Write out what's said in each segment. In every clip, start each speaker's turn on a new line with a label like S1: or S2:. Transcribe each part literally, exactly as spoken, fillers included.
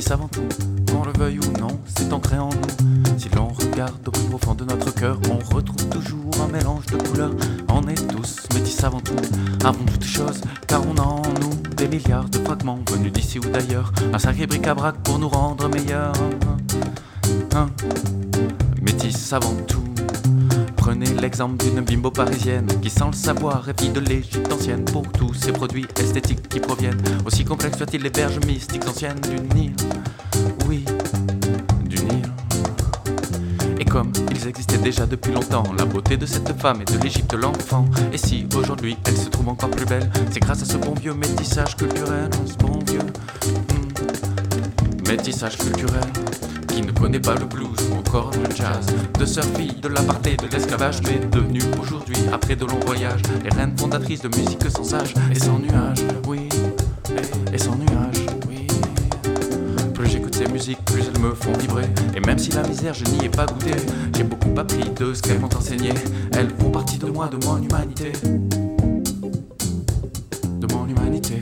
S1: métis avant tout, qu'on le veuille ou non, c'est ancré en nous. Si l'on regarde au plus profond de notre cœur, on retrouve toujours un mélange de couleurs. On est tous métis avant tout, avant toutes choses, car on a en nous des milliards de fragments venus d'ici ou d'ailleurs. Un sacré bric-à-brac pour nous rendre meilleurs. Hein, métis avant tout. Prenez l'exemple d'une bimbo parisienne qui sans le savoir est fille de l'Égypte ancienne. Pour tous ces produits esthétiques qui proviennent, aussi complexes soient-ils les berges mystiques anciennes du Nil. Oui, du Nil. Et comme ils existaient déjà depuis longtemps, la beauté de cette femme est de l'Égypte l'enfant. Et si aujourd'hui elle se trouve encore plus belle, c'est grâce à ce bon vieux métissage culturel. Ce bon vieux hmm, métissage culturel qui ne connaît pas le blues ou encore le jazz. De sœurs filles de l'apartheid, de l'esclavage, mais devenues aujourd'hui, après de longs voyages, les reines fondatrices de musique sans âge et sans nuages, oui, et sans nuages, oui. Plus j'écoute ces musiques, plus elles me font vibrer. Et même si la misère je n'y ai pas goûté, j'ai beaucoup appris de ce qu'elles m'ont enseigné. Elles font partie de moi, de mon humanité, de mon humanité.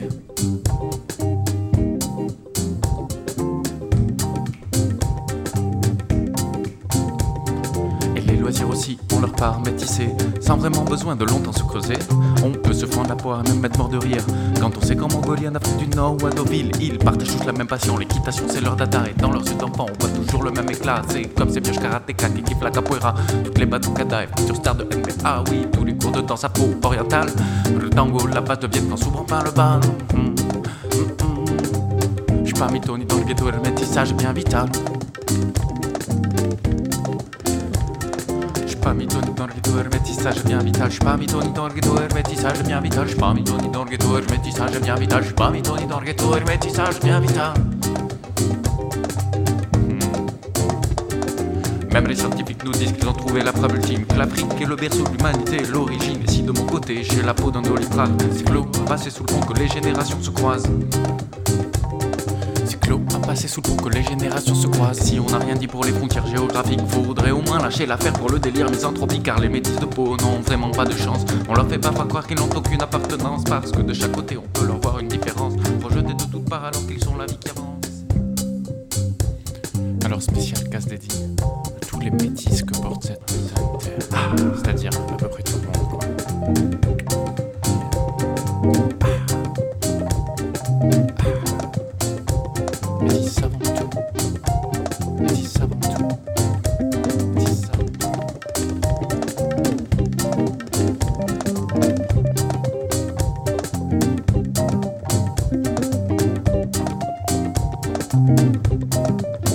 S1: Loisirs aussi, on leur part métissés, sans vraiment besoin de longtemps se creuser. On peut se fendre la poire et même mettre mort de rire quand on sait qu'en Mongolie, en Afrique du Nord ou à Deauville, ils partagent tous la même passion. L'équitation c'est leur data et dans leurs yeux d'enfants on voit toujours le même éclat. C'est comme ces vieux karatékas qui kiffent la capoeira, toutes les batucadas et futures stars de N B A. Oui, tous les cours de danse à peau orientale, le tango, la base de Vietnam s'ouvrant par le bal. Mmh, mmh, mmh. J'suis pas mytho ni dans le ghetto et le métissage est bien vital. J'suis pas mytho ni dans le ghetto et le métissage bien vital. J'suis pas mytho ni dans le ghetto et le métissage bien vital. J'suis pas mytho ni dans le ghetto et le métissage bien vital. J'suis pas mytho ni dans le ghetto et le métissage bien vital. Même les scientifiques nous disent qu'ils ont trouvé la preuve ultime que l'Afrique est le berceau de l'humanité, l'origine. Et si de mon côté j'ai la peau d'un doliprane, c'est que l'eau a passé sous le pont que les générations se croisent. L'eau a passé sous le pont que les générations se croisent. Si on n'a rien dit pour les frontières géographiques, faudrait au moins lâcher l'affaire pour le délire misanthropique. Car les métis de peau n'ont vraiment pas de chance. On leur fait pas croire qu'ils n'ont aucune appartenance, parce que de chaque côté on peut leur voir une différence, rejetés de toutes parts alors qu'ils sont la vie qui avance. Alors spécial casse dédié à tous les métis que porte cette putain de terre. Ah, c'est-à-dire à peu près tout le monde quoi. Métis avant tout, métis avant tout, métis avant tout.